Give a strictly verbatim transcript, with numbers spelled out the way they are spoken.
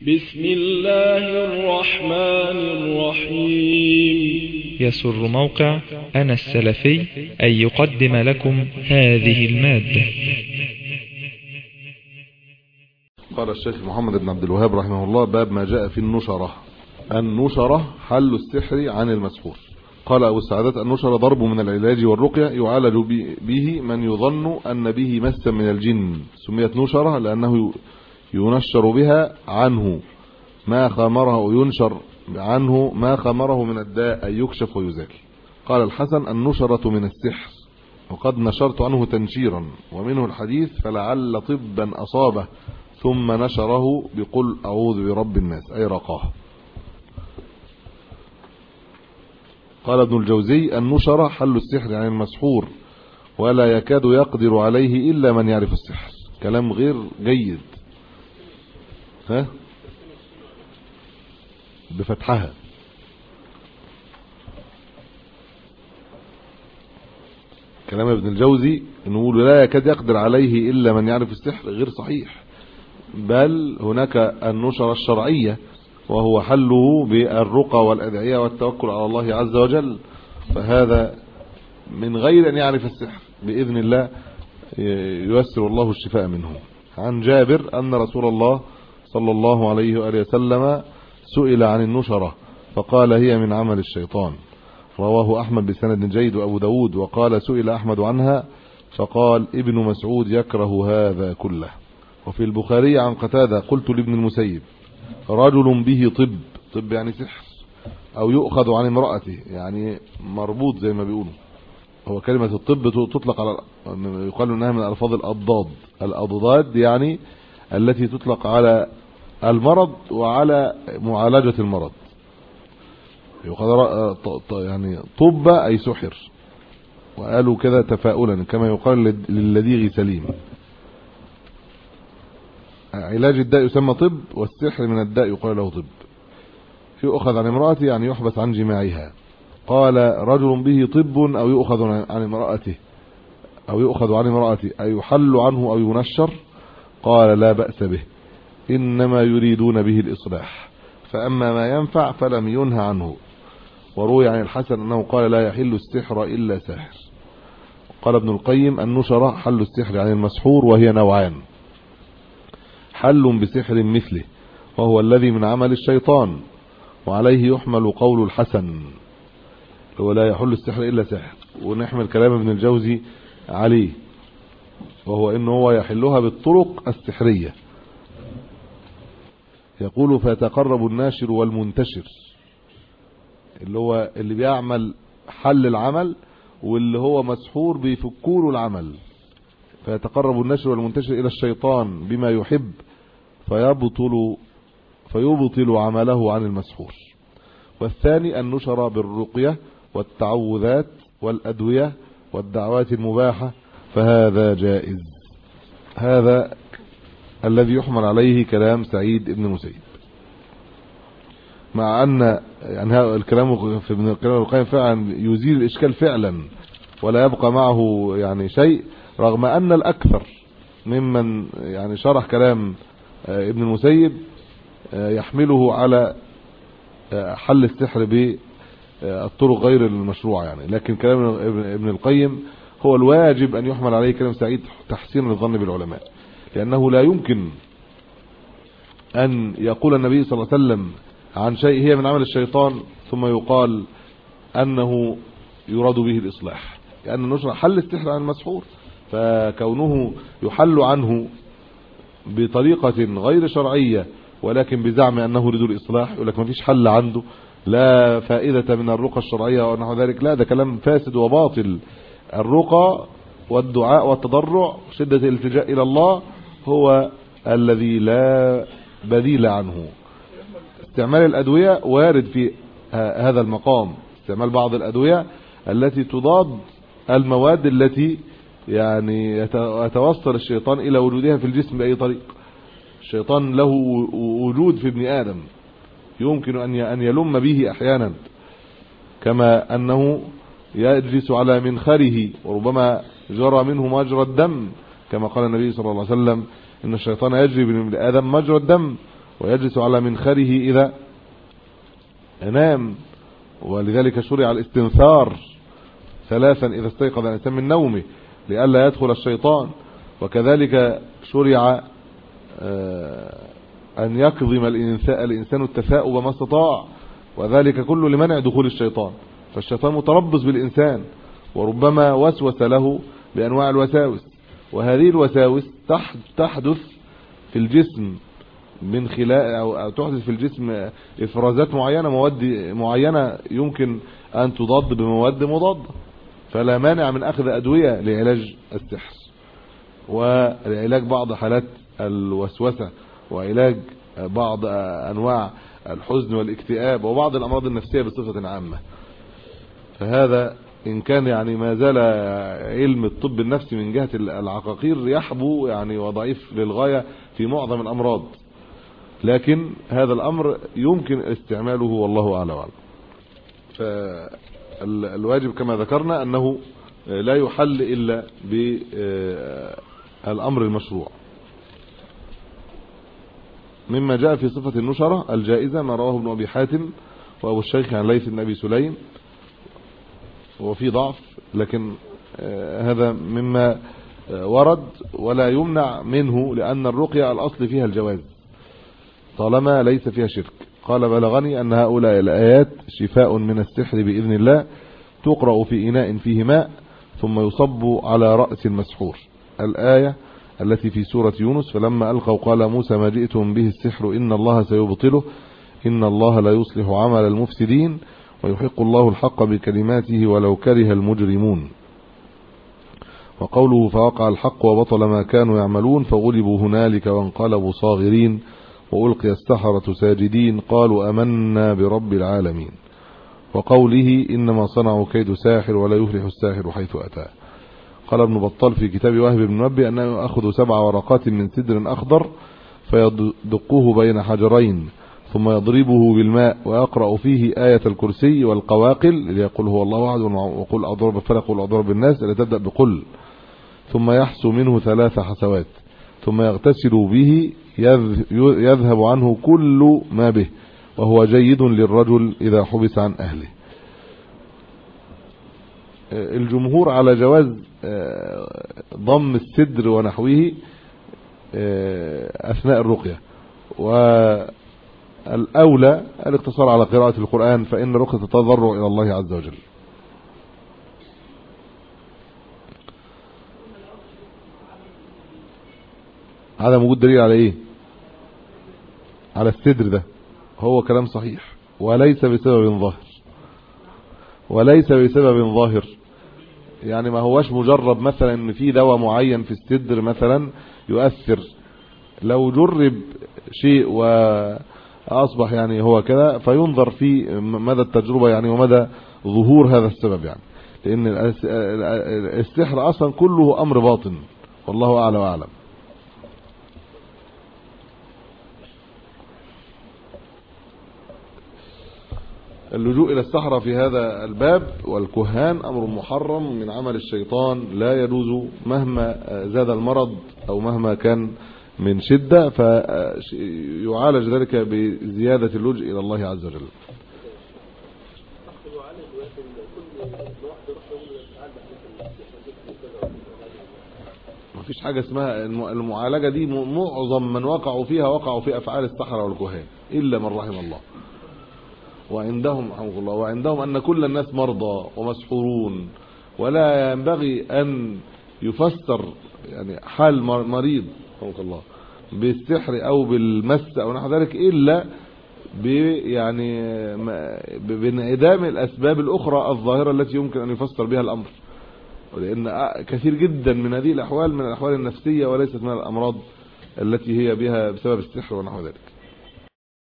بسم الله الرحمن الرحيم. يسر موقع أنا السلفي أن يقدم لكم هذه المادة. قال الشيخ محمد بن عبد الوهاب رحمه الله: باب ما جاء في النشرة. النشرة حل السحر عن المسحور. قال أبو السعادات: النشرة ضرب من العلاج والرقية يعالج به من يظن أن به مسا من الجن. سميت نشرة لأنه ينشر بها عنه ما خمره، ينشر عنه ما خمره من الداء، أي يكشف ويزال. قال الحسن: النشرة من السحر، وقد نشرت عنه تنشيرا، ومنه الحديث: فلعل طبا أصابه ثم نشره بقل أعوذ برب الناس، أي رقاه. قال ابن الجوزي: النشرة حل السحر عن المسحور، ولا يكاد يقدر عليه إلا من يعرف السحر. كلام غير جيد. ها بفتحها. كلام ابن الجوزي نقول لا يكاد يقدر عليه إلا من يعرف السحر غير صحيح، بل هناك النشرة الشرعية، وهو حله بالرقى والأدعية والتوكل على الله عز وجل، فهذا من غير أن يعرف السحر بإذن الله ييسر الله الشفاء منه. عن جابر أن رسول الله صلى الله عليه وآله وسلم سئل عن النشرة فقال: هي من عمل الشيطان. رواه أحمد بسند جيد وأبو داود. وقال: سئل أحمد عنها فقال: ابن مسعود يكره هذا كله. وفي البخاري عن قتادة: قلت لابن المسيب: رجل به طب، طب يعني سحر، أو يؤخذ عن امرأته، يعني مربوط زي ما بيقولوا. هو كلمة الطب تطلق على، يقال انها من الفاظ الأضداد. الأضداد يعني التي تطلق على المرض وعلى معالجة المرض. يعني طب أي سحر، وقالوا كذا تفاؤلا كما يقال للذيغ سليم. علاج الداء يسمى طب، والسحر من الداء يقال له طب. يؤخذ عن امرأته يعني يحبس عن جماعها. قال: رجل به طب أو يؤخذ عن امرأته، أو يؤخذ عن امرأته أي يحل عنه أو ينشر. قال: لا بأس به، إنما يريدون به الإصلاح، فأما ما ينفع فلم ينهى عنه. وروي عن الحسن أنه قال: لا يحل السحر إلا ساحر. قال ابن القيم: النشرة حل السحر عن المسحور، وهي نوعان: حل بسحر مثله، وهو الذي من عمل الشيطان، وعليه يحمل قول الحسن هو لا يحل السحر إلا ساحر، ونحمل كلام ابن الجوزي عليه، وهو إنه هو يحلها بالطرق السحرية. يقول: فيتقرب الناشر والمنتشر، اللي هو اللي بيعمل حل العمل، واللي هو مسحور بيفكور العمل. فيتقرب الناشر والمنتشر إلى الشيطان بما يحب فيبطل فيبطل عمله عن المسحور. والثاني النشر بالرقية والتعوذات والأدوية والدعوات المباحة، فهذا جائز. هذا الذي يحمل عليه كلام سعيد ابن المسيب، مع أن يعني هذا الكلام في ابن القيم فعلا يزيل الإشكال فعلا، ولا يبقى معه يعني شيء، رغم أن الأكثر ممن يعني شرح كلام ابن المسيب يحمله على حل السحر بالطرق غير المشروعة يعني. لكن كلام ابن القيم هو الواجب أن يحمل عليه كلام سعيد تحسين الظن بالعلماء، لأنه لا يمكن أن يقول النبي صلى الله عليه وسلم عن شيء هي من عمل الشيطان ثم يقال أنه يراد به الإصلاح، لأن نشر حل السحر عن المسحور، فكونه يحل عنه بطريقة غير شرعية ولكن بزعم أنه يريد الإصلاح، يقول لك ما فيش حل عنده، لا فائدة من الرقى الشرعية ونحو ذلك. لا، ده كلام فاسد وباطل. الرقى والدعاء والتضرع، شدة الالتجاء إلى الله، هو الذي لا بديل عنه. استعمال الأدوية وارد في هذا المقام، استعمال بعض الأدوية التي تضاد المواد التي يعني يتوصل الشيطان إلى وجودها في الجسم بأي طريق. الشيطان له وجود في ابن آدم يمكن أن يلم به أحيانا، كما أنه يجلس على منخره وربما جرى منه مجرى الدم، كما قال النبي صلى الله عليه وسلم: إن الشيطان يجري من ابن آدم مجرى الدم. ويجلس على منخره إذا نام، ولذلك شرع الاستنثار ثلاثا إذا استيقظ الإنسان من نومه لئلا يدخل الشيطان. وكذلك شرع أن يكظم الإنسان التثاؤب ما استطاع، وذلك كله لمنع دخول الشيطان. فالشيطان متربص بالإنسان وربما وسوس له بأنواع الوساوس، وهذه الوساوس تحدث في الجسم من خلال أو تحدث في الجسم إفرازات معينة، مواد معينة يمكن أن تضاد بمواد مضادة. فلا مانع من أخذ أدوية لعلاج السحر ولعلاج بعض حالات الوسوسة وعلاج بعض أنواع الحزن والاكتئاب وبعض الأمراض النفسية بصفة عامة. فهذا إن كان يعني ما زال علم الطب النفسي من جهة العقاقير يحبو يعني وضعيف للغاية في معظم الأمراض، لكن هذا الأمر يمكن استعماله والله أعلم. فالواجب كما ذكرنا أنه لا يحل إلا بالأمر المشروع. مما جاء في صفة النشرة الجائزة ما رواه ابن أبي حاتم وأبو الشيخ عن ليث بن أبي سليم، وفي ضعف لكن هذا مما ورد ولا يمنع منه، لأن الرقية الأصل فيها الجواز طالما ليس فيها شرك. قال بلغني أن هؤلاء الآيات شفاء من السحر بإذن الله، تقرأ في إناء فيه ماء ثم يصب على رأس المسحور. الآية التي في سورة يونس: فلما ألقوا قال موسى ما جئتم به السحر إن الله سيبطله إن الله لا يصلح عمل المفسدين ويحق الله الحق بكلماته ولو كره المجرمون. وقوله فوقع الحق وبطل ما كانوا يعملون فغلبوا هنالك وانقلبوا صاغرين وألقي السحرة ساجدين قالوا آمنا برب العالمين. وقوله إنما صنعوا كيد ساحر ولا يفلح الساحر حيث أتى. قال ابن بطال في كتاب وهب بن منبه أنه يأخذ سبع ورقات من سدر أخضر فيدقوه بين حجرين ثم يضربه بالماء ويقرأ فيه آية الكرسي والقواقل ليقول هو الله أحد وقل أضرب الفلق وقل أضرب الناس التي تبدأ بقل، ثم يحسو منه ثلاث حسوات ثم يغتسل به يذهب عنه كل ما به وهو جيد للرجل إذا حبس عن أهله. الجمهور على جواز ضم السدر ونحوه أثناء الرقية، والأولى الاقتصار على قراءة القرآن فإن الرقية تتضرع إلى الله عز وجل. هذا موجود دليل على ايه؟ على السدر ده. هو كلام صحيح وليس بسبب ظاهر وليس بسبب ظاهر يعني ما هوش مجرب مثلا ان في دواء معين في السدر مثلا يؤثر. لو جرب شيء واصبح يعني هو كذا فينظر في مدى التجربة يعني ومدى ظهور هذا السبب، يعني لان السحر اصلا كله امر باطن والله اعلى واعلم. اللجوء إلى السحرة في هذا الباب والكهان أمر محرم من عمل الشيطان لا يجوز مهما زاد المرض أو مهما كان من شدة، فيعالج ذلك بزيادة اللجوء إلى الله عز وجل. ما فيش حاجة اسمها المعالجة دي، معظم من وقعوا فيها وقعوا في أفعال السحرة والكهان إلا من رحم الله. وعندهم رحمه الله وعندهم أن كل الناس مرضى ومسحورون، ولا ينبغي أن يفسر يعني حال مريض رحمه الله بالسحر أو بالمس أو نحو ذلك إلا يعني بانعدام الأسباب الأخرى الظاهرة التي يمكن أن يفسر بها الأمر، لأن كثير جدا من هذه الأحوال من الأحوال النفسية وليست من الأمراض التي هي بها بسبب السحر ونحو ذلك.